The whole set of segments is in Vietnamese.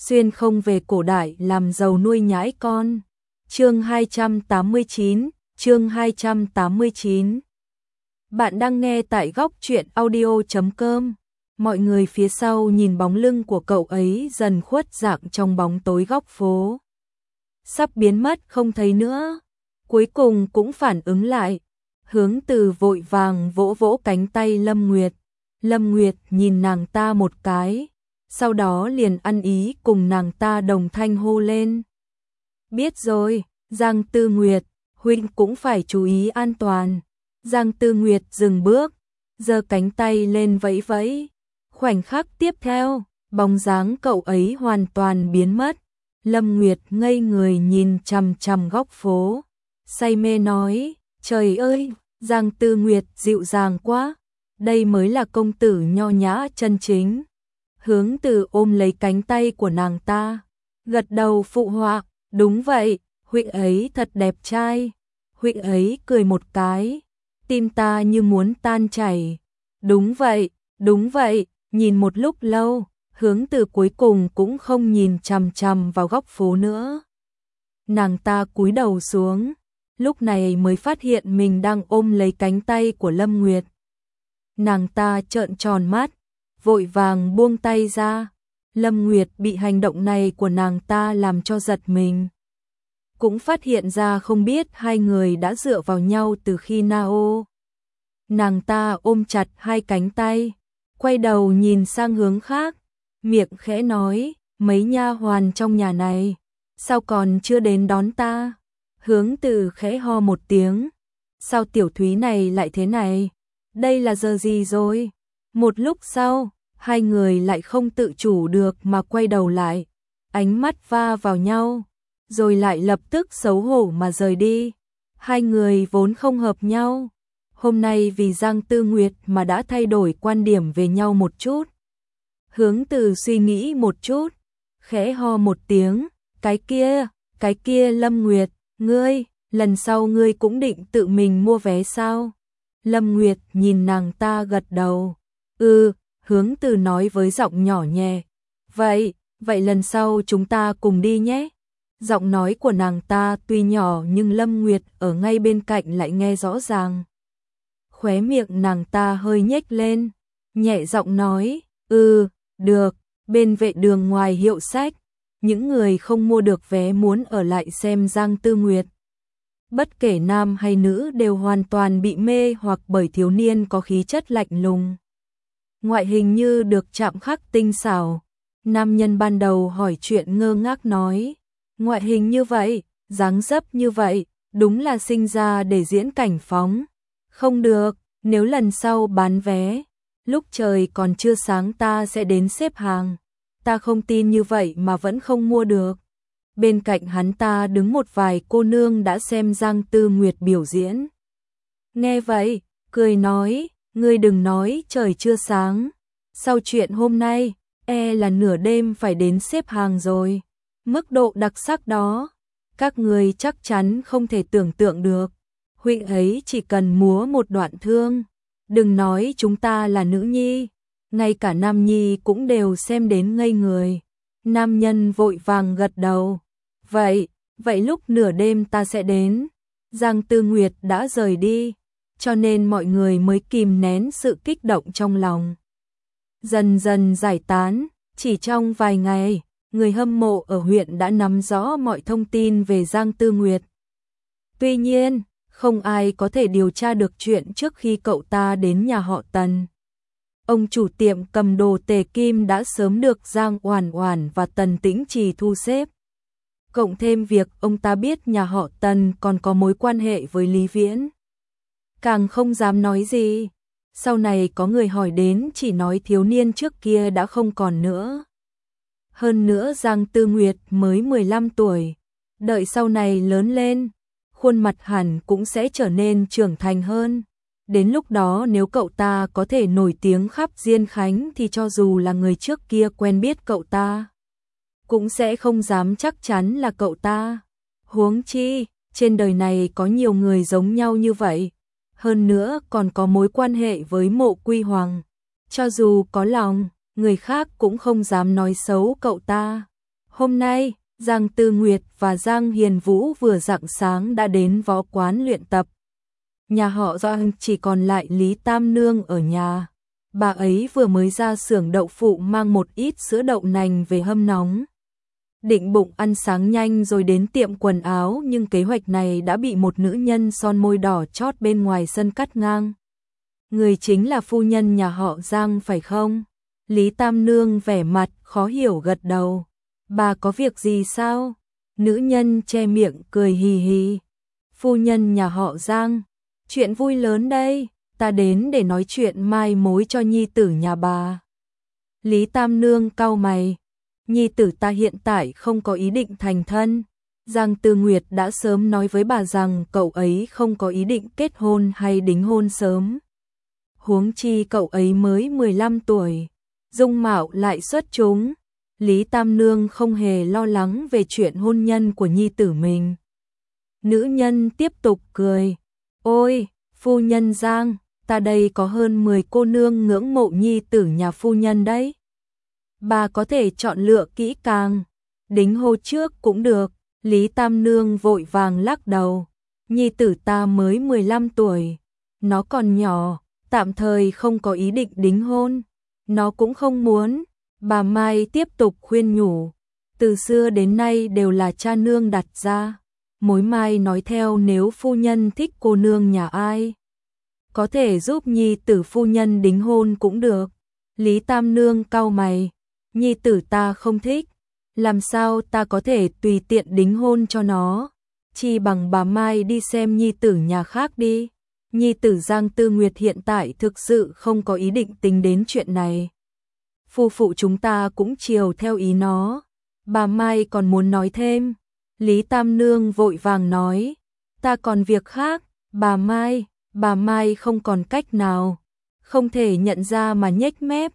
xuyên không về cổ đại làm giàu nuôi nhãi con. Chương 289, chương 289. Bạn đang nghe tại góc truyện audio.com. Mọi người phía sau nhìn bóng lưng của cậu ấy dần khuất dạng trong bóng tối góc phố. Sắp biến mất không thấy nữa. Cuối cùng cũng phản ứng lại. Hướng Từ vội vàng vỗ vỗ cánh tay Lâm Nguyệt. Lâm Nguyệt nhìn nàng ta một cái, sau đó liền ăn ý cùng nàng ta đồng thanh hô lên. Biết rồi, Giang Tư Nguyệt, huynh cũng phải chú ý an toàn. Giang Tư Nguyệt dừng bước, giơ cánh tay lên vẫy vẫy. Khoảnh khắc tiếp theo, bóng dáng cậu ấy hoàn toàn biến mất. Lâm Nguyệt ngây người nhìn chằm chằm góc phố, say mê nói, trời ơi, Giang Tư Nguyệt dịu dàng quá, đây mới là công tử nho nhã chân chính. Hướng Từ ôm lấy cánh tay của nàng ta, gật đầu phụ họa, đúng vậy, huynh ấy thật đẹp trai. Huynh ấy cười một cái, tim ta như muốn tan chảy. Đúng vậy, nhìn một lúc lâu, Hướng Từ cuối cùng cũng không nhìn chằm chằm vào góc phố nữa. Nàng ta cúi đầu xuống, lúc này mới phát hiện mình đang ôm lấy cánh tay của Lâm Nguyệt. Nàng ta trợn tròn mắt, vội vàng buông tay ra. Lâm Nguyệt bị hành động này của nàng ta làm cho giật mình. Cũng phát hiện ra không biết hai người đã dựa vào nhau từ khi nào. Nàng ta ôm chặt hai cánh tay, quay đầu nhìn sang hướng khác, miệng khẽ nói, mấy nha hoàn trong nhà này, sao còn chưa đến đón ta? Hướng Từ khẽ ho một tiếng, sao tiểu Thúy này lại thế này? Đây là giờ gì rồi? Một lúc sau, hai người lại không tự chủ được mà quay đầu lại, ánh mắt va vào nhau, rồi lại lập tức xấu hổ mà rời đi. Hai người vốn không hợp nhau, hôm nay vì Giang Tư Nguyệt mà đã thay đổi quan điểm về nhau một chút. Hướng Từ suy nghĩ một chút, khẽ ho một tiếng, cái kia Lâm Nguyệt, ngươi, lần sau ngươi cũng định tự mình mua vé sao? Lâm Nguyệt nhìn nàng ta gật đầu. Hướng Từ nói với giọng nhỏ nhẹ. Vậy lần sau chúng ta cùng đi nhé. Giọng nói của nàng ta tuy nhỏ nhưng Lâm Nguyệt ở ngay bên cạnh lại nghe rõ ràng. Khóe miệng nàng ta hơi nhếch lên, nhẹ giọng nói, được, bên vệ đường ngoài hiệu sách, những người không mua được vé muốn ở lại xem Giang Tư Nguyệt. Bất kể nam hay nữ đều hoàn toàn bị mê hoặc bởi thiếu niên có khí chất lạnh lùng. Ngoại hình như được chạm khắc tinh xảo. Nam nhân ban đầu hỏi chuyện ngơ ngác nói, ngoại hình như vậy, dáng dấp như vậy, đúng là sinh ra để diễn cảnh phóng. Không được, nếu lần sau bán vé, lúc trời còn chưa sáng ta sẽ đến xếp hàng. Ta không tin như vậy mà vẫn không mua được. Bên cạnh hắn ta đứng một vài cô nương đã xem Giang Tư Nguyệt biểu diễn. Nghe vậy, cười nói, ngươi đừng nói trời chưa sáng. Sau chuyện hôm nay, là nửa đêm phải đến xếp hàng rồi. Mức độ đặc sắc đó, các người chắc chắn không thể tưởng tượng được. Huynh ấy chỉ cần múa một đoạn thương. Đừng nói chúng ta là nữ nhi, ngay cả nam nhi cũng đều xem đến ngây người. Nam nhân vội vàng gật đầu. Vậy lúc nửa đêm ta sẽ đến. Giang Tư Nguyệt đã rời đi, cho nên mọi người mới kìm nén sự kích động trong lòng. Dần dần giải tán, chỉ trong vài ngày, người hâm mộ ở huyện đã nắm rõ mọi thông tin về Giang Tư Nguyệt. Tuy nhiên, không ai có thể điều tra được chuyện trước khi cậu ta đến nhà họ Tần. Ông chủ tiệm cầm đồ Tề Kim đã sớm được Giang Oản Oản và Tần Tĩnh Trì thu xếp. Cộng thêm việc ông ta biết nhà họ Tần còn có mối quan hệ với Lý Viễn, càng không dám nói gì. Sau này có người hỏi đến chỉ nói thiếu niên trước kia đã không còn nữa. Hơn nữa Giang Tư Nguyệt mới 15 tuổi, đợi sau này lớn lên, khuôn mặt hẳn cũng sẽ trở nên trưởng thành hơn. Đến lúc đó nếu cậu ta có thể nổi tiếng khắp Diên Khánh thì cho dù là người trước kia quen biết cậu ta, cũng sẽ không dám chắc chắn là cậu ta. Huống chi, trên đời này có nhiều người giống nhau như vậy. Hơn nữa còn có mối quan hệ với Mộ Quy Hoàng. Cho dù có lòng, người khác cũng không dám nói xấu cậu ta. Hôm nay, Giang Tư Nguyệt và Giang Hiền Vũ vừa rạng sáng đã đến võ quán luyện tập. Nhà họ Giang chỉ còn lại Lý Tam Nương ở nhà. Bà ấy vừa mới ra xưởng đậu phụ mang một ít sữa đậu nành về hâm nóng. Định bụng ăn sáng nhanh rồi đến tiệm quần áo, nhưng kế hoạch này đã bị một nữ nhân son môi đỏ chót bên ngoài sân cắt ngang. Người chính là phu nhân nhà họ Giang phải không? Lý Tam Nương vẻ mặt khó hiểu gật đầu. Bà có việc gì sao? Nữ nhân che miệng cười hì hì. Phu nhân nhà họ Giang, chuyện vui lớn đây, ta đến để nói chuyện mai mối cho nhi tử nhà bà. Lý Tam Nương cau mày. Nhi tử ta hiện tại không có ý định thành thân. Giang Tư Nguyệt đã sớm nói với bà rằng cậu ấy không có ý định kết hôn hay đính hôn sớm. Huống chi cậu ấy mới 15 tuổi, dung mạo lại xuất chúng. Lý Tam Nương không hề lo lắng về chuyện hôn nhân của nhi tử mình. Nữ nhân tiếp tục cười. Ôi, phu nhân Giang, ta đây có hơn 10 cô nương ngưỡng mộ nhi tử nhà phu nhân đấy. Bà có thể chọn lựa kỹ càng, đính hôn trước cũng được. Lý Tam Nương vội vàng lắc đầu. Nhi tử ta mới 15 tuổi, nó còn nhỏ, tạm thời không có ý định đính hôn. Nó cũng không muốn. Bà Mai tiếp tục khuyên nhủ. Từ xưa đến nay đều là cha nương đặt ra. Mối Mai nói theo, nếu phu nhân thích cô nương nhà ai, có thể giúp nhi tử phu nhân đính hôn cũng được. Lý Tam Nương cau mày. Nhi tử ta không thích, làm sao ta có thể tùy tiện đính hôn cho nó. Chi bằng bà Mai đi xem nhi tử nhà khác đi. Nhi tử Giang Tư Nguyệt hiện tại thực sự không có ý định tính đến chuyện này. Phu phụ chúng ta cũng chiều theo ý nó. Bà Mai còn muốn nói thêm. Lý Tam Nương vội vàng nói. Ta còn việc khác. Bà Mai không còn cách nào, không thể nhận ra mà nhếch mép.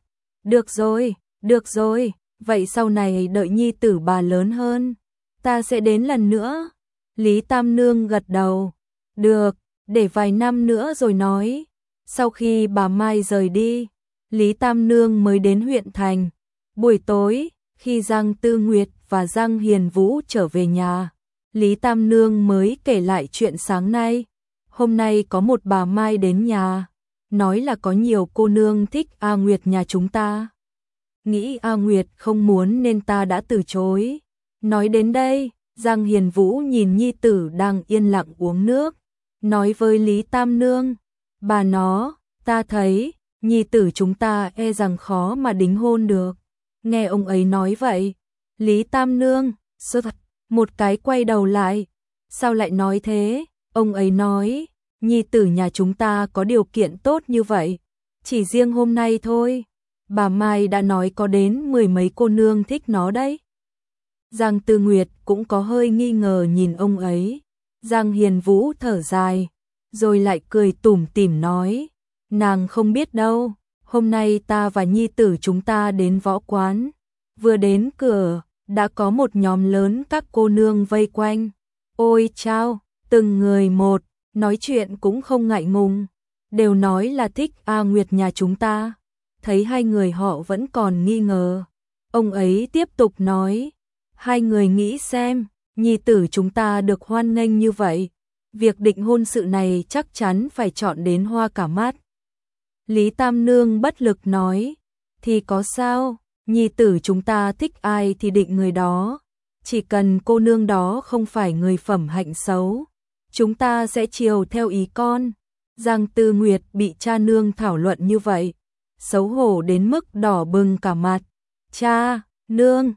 Được rồi, vậy sau này đợi nhi tử bà lớn hơn, ta sẽ đến lần nữa. Lý Tam Nương gật đầu. Được, để vài năm nữa rồi nói. Sau khi bà Mai rời đi, Lý Tam Nương mới đến huyện thành. Buổi tối, khi Giang Tư Nguyệt và Giang Hiền Vũ trở về nhà, Lý Tam Nương mới kể lại chuyện sáng nay. Hôm nay có một bà Mai đến nhà, nói là có nhiều cô nương thích A Nguyệt nhà chúng ta. Nghĩ A Nguyệt không muốn nên ta đã từ chối. Nói đến đây, Giang Hiền Vũ nhìn nhi tử đang yên lặng uống nước, nói với Lý Tam Nương. Bà nó, ta thấy nhi tử chúng ta e rằng khó mà đính hôn được. Nghe ông ấy nói vậy, Lý Tam Nương sốt một cái quay đầu lại. Sao lại nói thế? Ông ấy nói, nhi tử nhà chúng ta có điều kiện tốt như vậy, chỉ riêng hôm nay thôi, bà Mai đã nói có đến 10 mấy cô nương thích nó đấy. Giang Tư Nguyệt cũng có hơi nghi ngờ nhìn ông ấy. Giang Hiền Vũ thở dài, rồi lại cười tủm tỉm nói, nàng không biết đâu, hôm nay ta và nhi tử chúng ta đến võ quán, vừa đến cửa, đã có một nhóm lớn các cô nương vây quanh. Ôi chao, từng người một, nói chuyện cũng không ngại ngùng, đều nói là thích A Nguyệt nhà chúng ta. Thấy hai người họ vẫn còn nghi ngờ, ông ấy tiếp tục nói, hai người nghĩ xem, nhi tử chúng ta được hoan nghênh như vậy, việc định hôn sự này chắc chắn phải chọn đến hoa cả mắt. Lý Tam Nương bất lực nói, thì có sao, nhi tử chúng ta thích ai thì định người đó, chỉ cần cô nương đó không phải người phẩm hạnh xấu, chúng ta sẽ chiều theo ý con. Giang Tư Nguyệt bị cha nương thảo luận như vậy, xấu hổ đến mức đỏ bừng cả mặt. Cha, nương,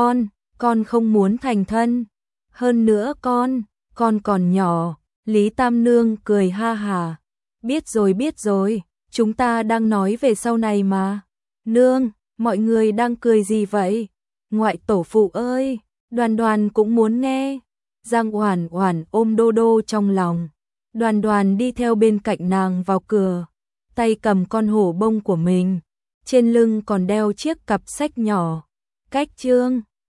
con không muốn thành thân. Hơn nữa con còn nhỏ. Lý Tam Nương cười ha hà. Biết rồi, chúng ta đang nói về sau này mà. Nương, mọi người đang cười gì vậy? Ngoại tổ phụ ơi, Đoàn Đoàn cũng muốn nghe. Giang Oản Oản ôm Đô Đô trong lòng. Đoàn Đoàn đi theo bên cạnh nàng vào cửa, tay cầm con hổ bông của mình, trên lưng còn đeo chiếc cặp sách nhỏ. Cách chương